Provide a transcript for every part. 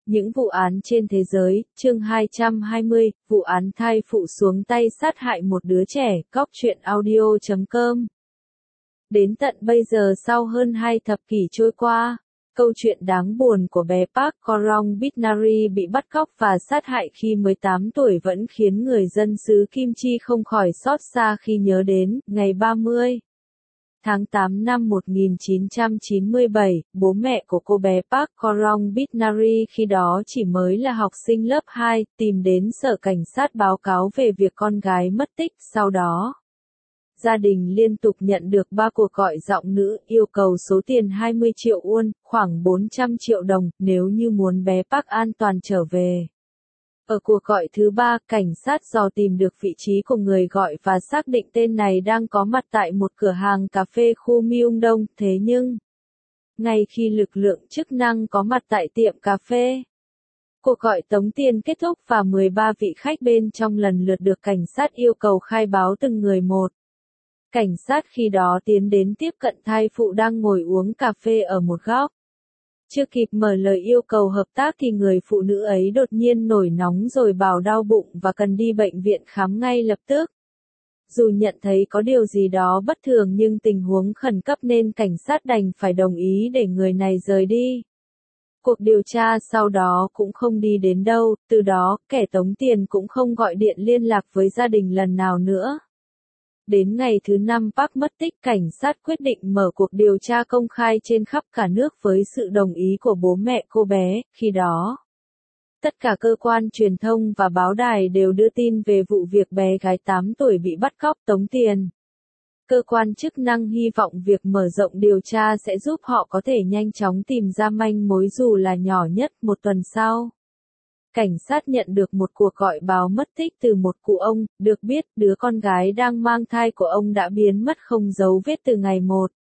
Những vụ án trên thế giới, chương 220, vụ án thai phụ xuống tay sát hại một đứa trẻ, Cóc truyện audio.com. Đến tận bây giờ sau hơn 2 thập kỷ trôi qua, câu chuyện đáng buồn của bé Park Korong-Bitnari bị bắt cóc và sát hại khi 18 tuổi vẫn khiến người dân xứ Kim Chi không khỏi xót xa khi nhớ đến. Ngày 30 tháng 8 năm 1997, bố mẹ của cô bé Park Korong-Bitnari khi đó chỉ mới là học sinh lớp 2, tìm đến sở cảnh sát báo cáo về việc con gái mất tích. Sau đó, gia đình liên tục nhận được 3 cuộc gọi giọng nữ yêu cầu số tiền 20 triệu won, khoảng 400 triệu đồng, nếu như muốn bé Park an toàn trở về. Ở cuộc gọi thứ 3, cảnh sát dò tìm được vị trí của người gọi và xác định tên này đang có mặt tại một cửa hàng cà phê khu Myeongdong. Thế nhưng, ngay khi lực lượng chức năng có mặt tại tiệm cà phê, cuộc gọi tống tiền kết thúc và 13 vị khách bên trong lần lượt được cảnh sát yêu cầu khai báo từng người một. Cảnh sát khi đó tiến đến tiếp cận thai phụ đang ngồi uống cà phê ở một góc. Chưa kịp mở lời yêu cầu hợp tác thì người phụ nữ ấy đột nhiên nổi nóng rồi bảo đau bụng và cần đi bệnh viện khám ngay lập tức. Dù nhận thấy có điều gì đó bất thường nhưng tình huống khẩn cấp nên cảnh sát đành phải đồng ý để người này rời đi. Cuộc điều tra sau đó cũng không đi đến đâu, từ đó kẻ tống tiền cũng không gọi điện liên lạc với gia đình lần nào nữa. Đến ngày thứ 5 Park mất tích, cảnh sát quyết định mở cuộc điều tra công khai trên khắp cả nước với sự đồng ý của bố mẹ cô bé. Khi đó, tất cả cơ quan truyền thông và báo đài đều đưa tin về vụ việc bé gái 8 tuổi bị bắt cóc tống tiền. Cơ quan chức năng hy vọng việc mở rộng điều tra sẽ giúp họ có thể nhanh chóng tìm ra manh mối dù là nhỏ nhất. Một tuần sau, cảnh sát nhận được một cuộc gọi báo mất tích từ một cụ ông, được biết đứa con gái đang mang thai của ông đã biến mất không dấu vết từ ngày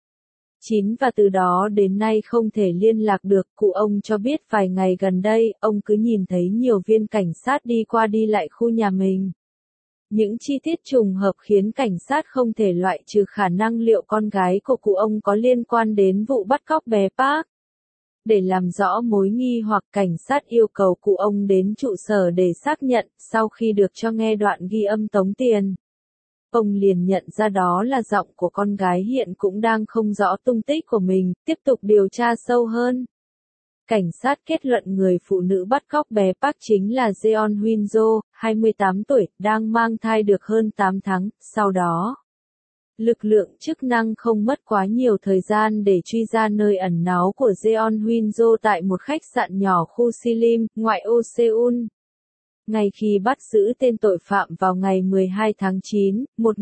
1/9 và từ đó đến nay không thể liên lạc được. Cụ ông cho biết vài ngày gần đây, ông cứ nhìn thấy nhiều viên cảnh sát đi qua đi lại khu nhà mình. Những chi tiết trùng hợp khiến cảnh sát không thể loại trừ khả năng liệu con gái của cụ ông có liên quan đến vụ bắt cóc bé Park. Để làm rõ mối nghi hoặc, cảnh sát yêu cầu cụ ông đến trụ sở để xác nhận. Sau khi được cho nghe đoạn ghi âm tống tiền, ông liền nhận ra đó là giọng của con gái hiện cũng đang không rõ tung tích của mình. Tiếp tục điều tra sâu hơn, cảnh sát kết luận người phụ nữ bắt cóc bé Park chính là Jeon Huynh-jo, 28 tuổi, đang mang thai được hơn 8 tháng. Sau đó, lực lượng chức năng không mất quá nhiều thời gian để truy ra nơi ẩn náu của Jeon Huynh-jo tại một khách sạn nhỏ khu Silim, ngoại ô Seoul. Ngay khi bắt giữ tên tội phạm vào ngày 12 tháng 9,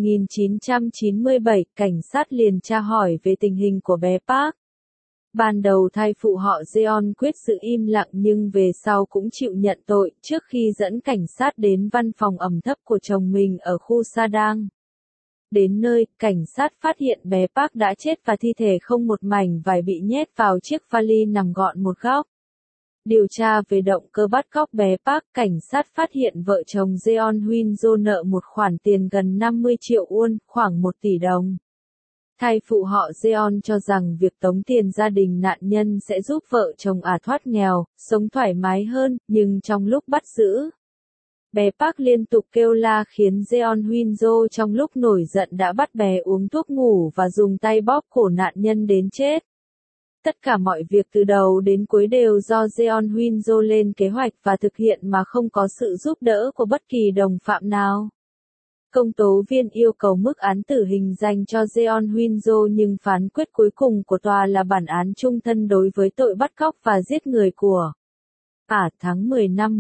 1997, cảnh sát liền tra hỏi về tình hình của bé Park. Ban đầu thai phụ họ Jeon quyết giữ im lặng nhưng về sau cũng chịu nhận tội trước khi dẫn cảnh sát đến văn phòng ẩm thấp của chồng mình ở khu Sadang. Đến nơi, cảnh sát phát hiện bé Park đã chết và thi thể không một mảnh vải bị nhét vào chiếc vali nằm gọn một góc. Điều tra về động cơ bắt cóc bé Park, cảnh sát phát hiện vợ chồng Jeon Huynh-jo nợ một khoản tiền gần 50 triệu won, khoảng 1 tỷ đồng. Thai phụ họ Jeon cho rằng việc tống tiền gia đình nạn nhân sẽ giúp vợ chồng thoát nghèo, sống thoải mái hơn, nhưng trong lúc bắt giữ, bé Park liên tục kêu la khiến Jeon Huynh-jo trong lúc nổi giận đã bắt bé uống thuốc ngủ và dùng tay bóp cổ nạn nhân đến chết. Tất cả mọi việc từ đầu đến cuối đều do Jeon Huynh-jo lên kế hoạch và thực hiện mà không có sự giúp đỡ của bất kỳ đồng phạm nào. Công tố viên yêu cầu mức án tử hình dành cho Jeon Huynh-jo nhưng phán quyết cuối cùng của tòa là bản án chung thân đối với tội bắt cóc và giết người của. Tháng 10 năm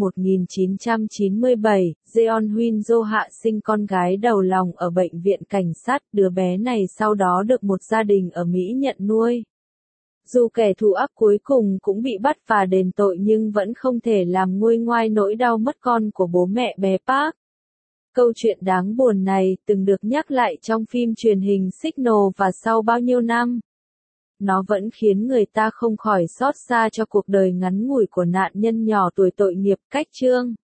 1997, Jeon Huynh-jo hạ sinh con gái đầu lòng ở bệnh viện cảnh sát. Đứa bé này sau đó được một gia đình ở Mỹ nhận nuôi. Dù kẻ thù ác cuối cùng cũng bị bắt và đền tội nhưng vẫn không thể làm nguôi ngoai nỗi đau mất con của bố mẹ bé Park. Câu chuyện đáng buồn này từng được nhắc lại trong phim truyền hình Signal và sau bao nhiêu năm, nó vẫn khiến người ta không khỏi xót xa cho cuộc đời ngắn ngủi của nạn nhân nhỏ tuổi tội nghiệp. Cách chương